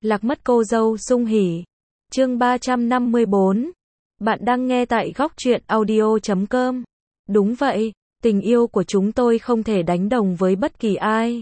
Lạc mất cô dâu sung hỉ. Chương 354. Bạn đang nghe tại góc truyện audio.com. Đúng vậy, tình yêu của chúng tôi không thể đánh đồng với bất kỳ ai.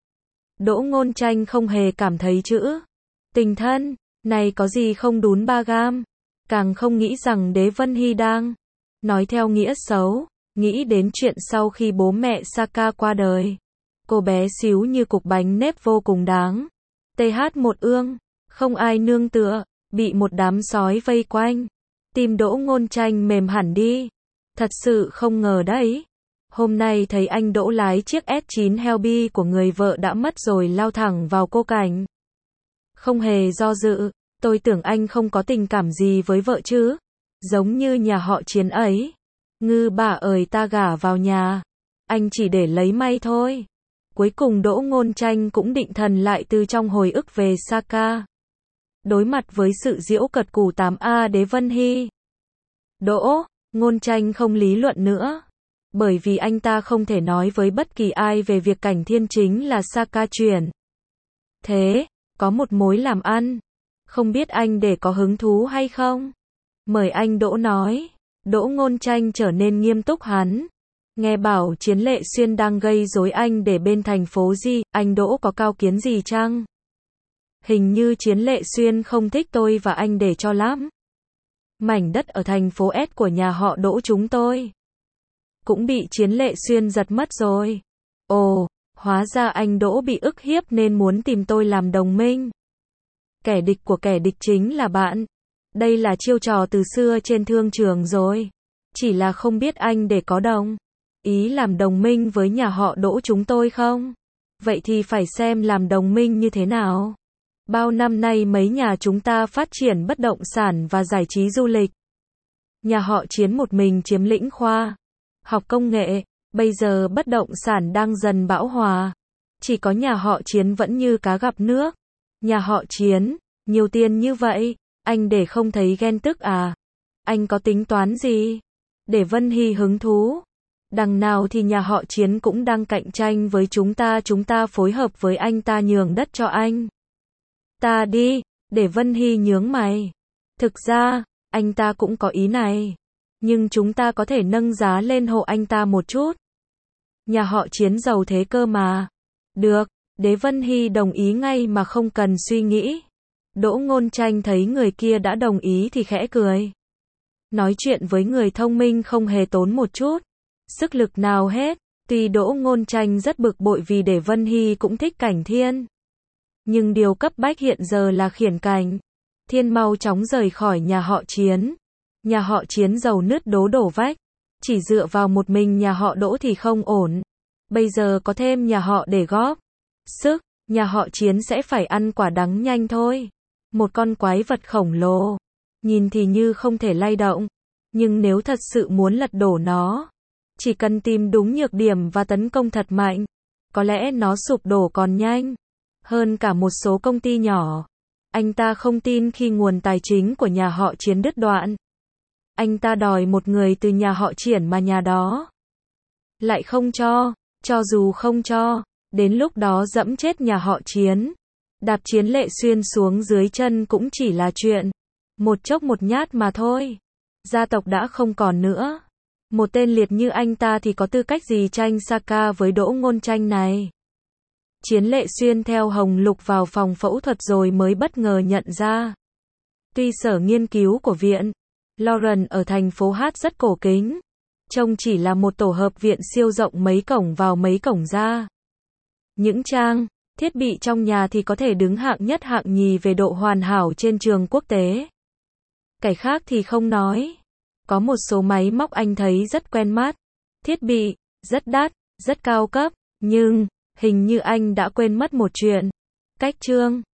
Đỗ Ngôn Tranh không hề cảm thấy chữ tình thân này có gì không đún ba gam. Càng không nghĩ rằng Đế Vân Hy đang nói theo nghĩa xấu, nghĩ đến chuyện sau khi bố mẹ Saka qua đời. Cô bé xíu như cục bánh nếp vô cùng đáng. TH một ương, không ai nương tựa, bị một đám sói vây quanh. Tim Đỗ Ngôn Tranh mềm hẳn đi. Thật sự không ngờ đấy. Hôm nay thấy anh Đỗ lái chiếc S9 Helby của người vợ đã mất rồi lao thẳng vào cô Cảnh. Không hề do dự, tôi tưởng anh không có tình cảm gì với vợ chứ. Giống như nhà họ Chiến ấy. Ngư bà ơi ta gả vào nhà. Anh chỉ để lấy may thôi. Cuối cùng Đỗ Ngôn Tranh cũng định thần lại từ trong hồi ức về Saka. Đối mặt với sự giễu cợt củ 8A Đế Vân Hy. Đỗ Ngôn Tranh không lý luận nữa. Bởi vì anh ta không thể nói với bất kỳ ai về việc Cảnh Thiên chính là Saka chuyển. Thế, có một mối làm ăn. Không biết anh để có hứng thú hay không? Mời anh Đỗ nói. Đỗ Ngôn Tranh trở nên nghiêm túc hắn. Nghe bảo Chiến Lệ Xuyên đang gây rối anh để bên thành phố gì, anh Đỗ có cao kiến gì chăng? Hình như Chiến Lệ Xuyên không thích tôi và anh để cho lắm. Mảnh đất ở thành phố S của nhà họ Đỗ chúng tôi cũng bị Chiến Lệ Xuyên giật mất rồi. Ồ, hóa ra anh Đỗ bị ức hiếp nên muốn tìm tôi làm đồng minh. Kẻ địch của kẻ địch chính là bạn. Đây là chiêu trò từ xưa trên thương trường rồi. Chỉ là không biết anh để có đồng ý làm đồng minh với nhà họ Đỗ chúng tôi không? Vậy thì phải xem làm đồng minh như thế nào. Bao năm nay mấy nhà chúng ta phát triển bất động sản và giải trí du lịch. Nhà họ Chiến một mình chiếm lĩnh khoa học công nghệ, bây giờ bất động sản đang dần bão hòa. Chỉ có nhà họ Chiến vẫn như cá gặp nước. Nhà họ Chiến, nhiều tiền như vậy, anh để không thấy ghen tức à? Anh có tính toán gì? Để Vân Hy hứng thú. Đằng nào thì nhà họ Chiến cũng đang cạnh tranh với chúng ta phối hợp với anh ta nhường đất cho anh ta đi. Để Vân Hy nhướng mày. Thực ra, anh ta cũng có ý này. Nhưng chúng ta có thể nâng giá lên hộ anh ta một chút. Nhà họ Chiến giàu thế cơ mà. Được, Đế Vân Hy đồng ý ngay mà không cần suy nghĩ. Đỗ Ngôn Tranh thấy người kia đã đồng ý thì khẽ cười. Nói chuyện với người thông minh không hề tốn một chút sức lực nào hết. Tuy Đỗ Ngôn Tranh rất bực bội vì Đế Vân Hy cũng thích Cảnh Thiên. Nhưng điều cấp bách hiện giờ là khiển Cảnh Thiên mau chóng rời khỏi nhà họ Chiến. Nhà họ Chiến giàu nứt đổ vách. Chỉ dựa vào một mình nhà họ Đỗ thì không ổn. Bây giờ có thêm nhà họ để góp sức, nhà họ Chiến sẽ phải ăn quả đắng nhanh thôi. Một con quái vật khổng lồ. Nhìn thì như không thể lay động. Nhưng nếu thật sự muốn lật đổ nó, chỉ cần tìm đúng nhược điểm và tấn công thật mạnh, có lẽ nó sụp đổ còn nhanh hơn cả một số công ty nhỏ. Anh ta không tin khi nguồn tài chính của nhà họ Chiến đứt đoạn. Anh ta đòi một người từ nhà họ Triển mà nhà đó lại không cho dù không cho, đến lúc đó dẫm chết nhà họ Chiến. Đạp Chiến Lệ Xuyên xuống dưới chân cũng chỉ là chuyện một chốc một nhát mà thôi. Gia tộc đã không còn nữa. Một tên liệt như anh ta thì có tư cách gì tranh Saka với Đỗ Ngôn Tranh này? Chiến Lệ Xuyên theo Hồng Lục vào phòng phẫu thuật rồi mới bất ngờ nhận ra. Tuy sở nghiên cứu của viện Lauren ở thành phố Hát rất cổ kính, trông chỉ là một tổ hợp viện siêu rộng mấy cổng vào mấy cổng ra. Những trang thiết bị trong nhà thì có thể đứng hạng nhất hạng nhì về độ hoàn hảo trên trường quốc tế. Cái khác thì không nói. Có một số máy móc anh thấy rất quen mắt. Thiết bị rất đắt, rất cao cấp, nhưng hình như anh đã quên mất một chuyện. Cách trương